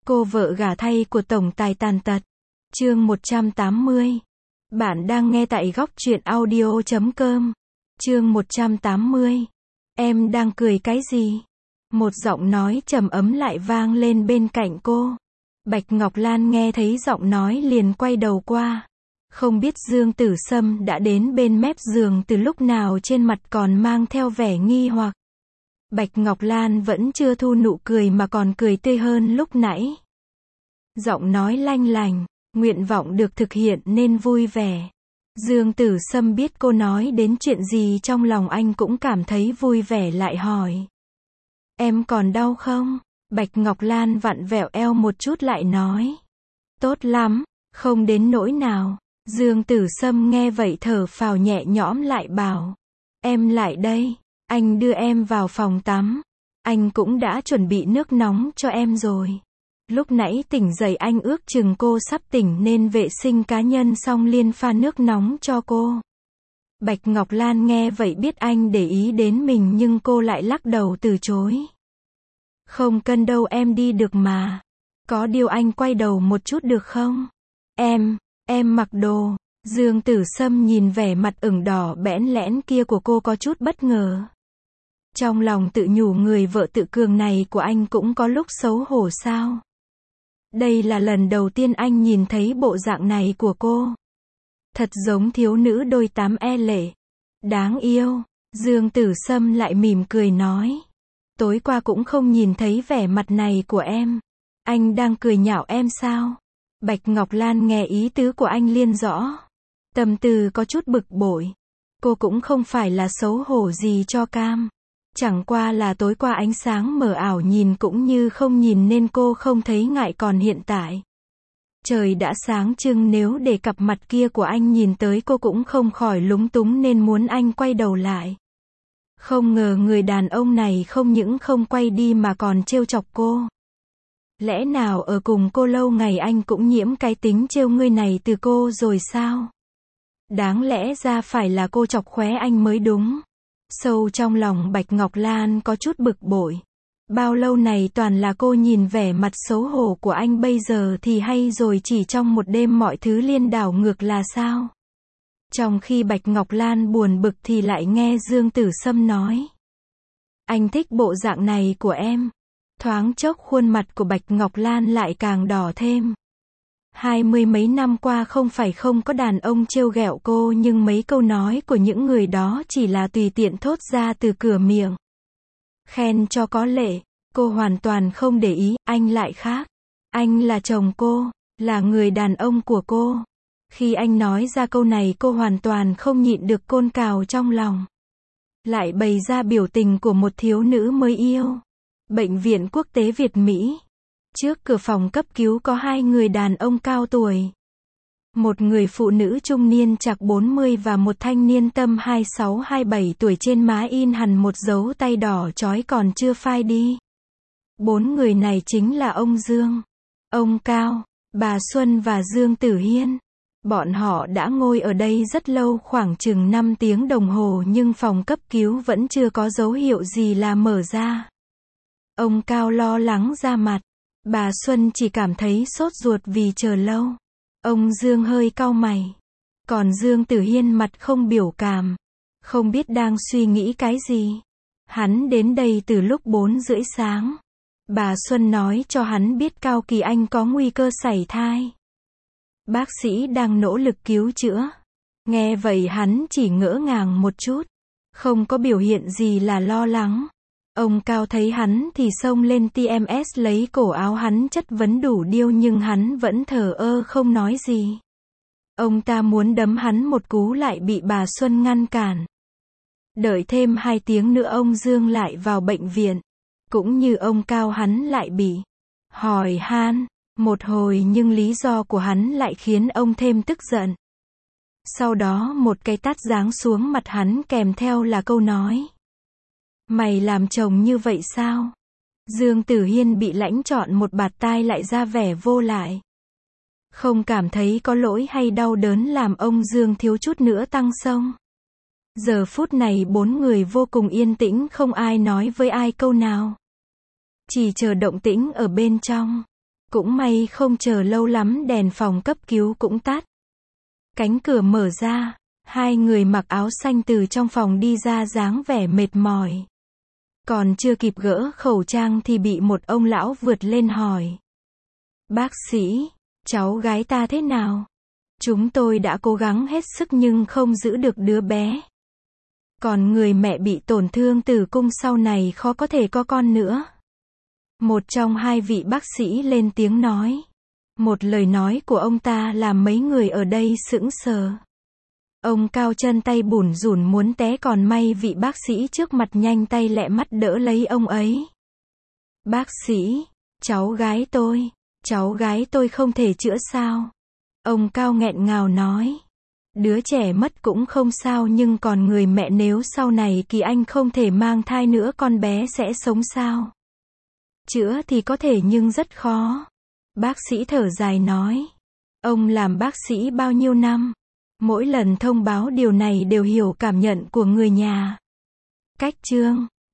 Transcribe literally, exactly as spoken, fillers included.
Cô vợ gả thay của tổng tài tàn tật. Chương một trăm tám mươi. Bạn đang nghe tại góc truyện audio chấm com. Chương một trăm tám mươi. Em đang cười cái gì? Một giọng nói trầm ấm lại vang lên bên cạnh cô. Bạch Ngọc Lan nghe thấy giọng nói liền quay đầu qua. Không biết Dương Tử Sâm đã đến bên mép giường từ lúc nào, trên mặt còn mang theo vẻ nghi hoặc. Bạch Ngọc Lan vẫn chưa thu nụ cười mà còn cười tươi hơn lúc nãy. Giọng nói lanh lành, nguyện vọng được thực hiện nên vui vẻ. Dương Tử Sâm biết cô nói đến chuyện gì, trong lòng anh cũng cảm thấy vui vẻ lại hỏi. Em còn đau không? Bạch Ngọc Lan vặn vẹo eo một chút lại nói. Tốt lắm, không đến nỗi nào. Dương Tử Sâm nghe vậy thở phào nhẹ nhõm lại bảo. Em lại đây, anh đưa em vào phòng tắm. Anh cũng đã chuẩn bị nước nóng cho em rồi. Lúc nãy tỉnh dậy anh ước chừng cô sắp tỉnh nên vệ sinh cá nhân xong liền pha nước nóng cho cô. Bạch Ngọc Lan nghe vậy biết anh để ý đến mình nhưng cô lại lắc đầu từ chối. Không cần đâu, em đi được mà. Có điều anh quay đầu một chút được không? Em, em mặc đồ. Dương Tử Sâm nhìn vẻ mặt ửng đỏ bẽn lẽn kia của cô có chút bất ngờ. Trong lòng tự nhủ người vợ tự cường này của anh cũng có lúc xấu hổ sao? Đây là lần đầu tiên anh nhìn thấy bộ dạng này của cô. Thật giống thiếu nữ đôi tám e lệ. Đáng yêu. Dương Tử Sâm lại mỉm cười nói. Tối qua cũng không nhìn thấy vẻ mặt này của em. Anh đang cười nhạo em sao? Bạch Ngọc Lan nghe ý tứ của anh liên rõ. Tâm tư có chút bực bội. Cô cũng không phải là xấu hổ gì cho cam. Chẳng qua là tối qua ánh sáng mờ ảo nhìn cũng như không nhìn nên cô không thấy ngại, còn hiện tại. Trời đã sáng trưng, nếu để cặp mặt kia của anh nhìn tới cô cũng không khỏi lúng túng nên muốn anh quay đầu lại. Không ngờ người đàn ông này không những không quay đi mà còn trêu chọc cô. Lẽ nào ở cùng cô lâu ngày anh cũng nhiễm cái tính trêu ngươi này từ cô rồi sao? Đáng lẽ ra phải là cô chọc khóe anh mới đúng. Sâu trong lòng Bạch Ngọc Lan có chút bực bội. Bao lâu này toàn là cô nhìn vẻ mặt xấu hổ của anh, bây giờ thì hay rồi, chỉ trong một đêm mọi thứ liên đảo ngược là sao? Trong khi Bạch Ngọc Lan buồn bực thì lại nghe Dương Tử Sâm nói. Anh thích bộ dạng này của em. Thoáng chốc khuôn mặt của Bạch Ngọc Lan lại càng đỏ thêm. Hai mươi mấy năm qua không phải không có đàn ông trêu ghẹo cô, nhưng mấy câu nói của những người đó chỉ là tùy tiện thốt ra từ cửa miệng. Khen cho có lệ, cô hoàn toàn không để ý, anh lại khác. Anh là chồng cô, là người đàn ông của cô. Khi anh nói ra câu này cô hoàn toàn không nhịn được cồn cào trong lòng. Lại bày ra biểu tình của một thiếu nữ mới yêu. Bệnh viện quốc tế Việt Mỹ. Trước cửa phòng cấp cứu có hai người đàn ông cao tuổi. Một người phụ nữ trung niên chạc bốn mươi và một thanh niên tầm hai mươi sáu hai mươi bảy tuổi, trên má in hẳn một dấu tay đỏ chói còn chưa phai đi. Bốn người này chính là ông Dương, ông Cao, bà Xuân và Dương Tử Hiên. Bọn họ đã ngồi ở đây rất lâu, khoảng chừng năm tiếng đồng hồ, nhưng phòng cấp cứu vẫn chưa có dấu hiệu gì là mở ra. Ông Cao lo lắng ra mặt. Bà Xuân chỉ cảm thấy sốt ruột vì chờ lâu. Ông Dương hơi cau mày. Còn Dương Tử Hiên mặt không biểu cảm. Không biết đang suy nghĩ cái gì. Hắn đến đây từ lúc bốn rưỡi sáng. Bà Xuân nói cho hắn biết Cao Kỳ Anh có nguy cơ sảy thai. Bác sĩ đang nỗ lực cứu chữa. Nghe vậy hắn chỉ ngỡ ngàng một chút. Không có biểu hiện gì là lo lắng. Ông Cao thấy hắn thì xông lên tê em ét lấy cổ áo hắn chất vấn đủ điều, nhưng hắn vẫn thờ ơ không nói gì. Ông ta muốn đấm hắn một cú lại bị bà Xuân ngăn cản. Đợi thêm hai tiếng nữa ông Dương lại vào bệnh viện. Cũng như ông Cao, hắn lại bị hỏi han một hồi, nhưng lý do của hắn lại khiến ông thêm tức giận. Sau đó một cái tát giáng xuống mặt hắn kèm theo là câu nói. Mày làm chồng như vậy sao? Dương Tử Hiên bị lãnh trọn một bạt tai lại ra vẻ vô lại. Không cảm thấy có lỗi hay đau đớn làm ông Dương thiếu chút nữa tăng xông. Giờ phút này bốn người vô cùng yên tĩnh, không ai nói với ai câu nào. Chỉ chờ động tĩnh ở bên trong. Cũng may không chờ lâu lắm đèn phòng cấp cứu cũng tắt. Cánh cửa mở ra, hai người mặc áo xanh từ trong phòng đi ra dáng vẻ mệt mỏi. Còn chưa kịp gỡ khẩu trang thì bị một ông lão vượt lên hỏi. Bác sĩ, cháu gái ta thế nào? Chúng tôi đã cố gắng hết sức nhưng không giữ được đứa bé. Còn người mẹ bị tổn thương tử cung sau này khó có thể có con nữa. Một trong hai vị bác sĩ lên tiếng nói. Một lời nói của ông ta làm mấy người ở đây sững sờ. Ông cao chân tay bủn rủn muốn té còn may vị bác sĩ trước mặt nhanh tay lẹ mắt đỡ lấy ông ấy. Bác sĩ, cháu gái tôi, cháu gái tôi không thể chữa sao? Ông cao nghẹn ngào nói. Đứa trẻ mất cũng không sao nhưng còn người mẹ nếu sau này Kỳ Anh không thể mang thai nữa con bé sẽ sống sao? Chữa thì có thể nhưng rất khó. Bác sĩ thở dài nói. Ông làm bác sĩ bao nhiêu năm? Mỗi lần thông báo điều này đều hiểu cảm nhận của người nhà. Cách chương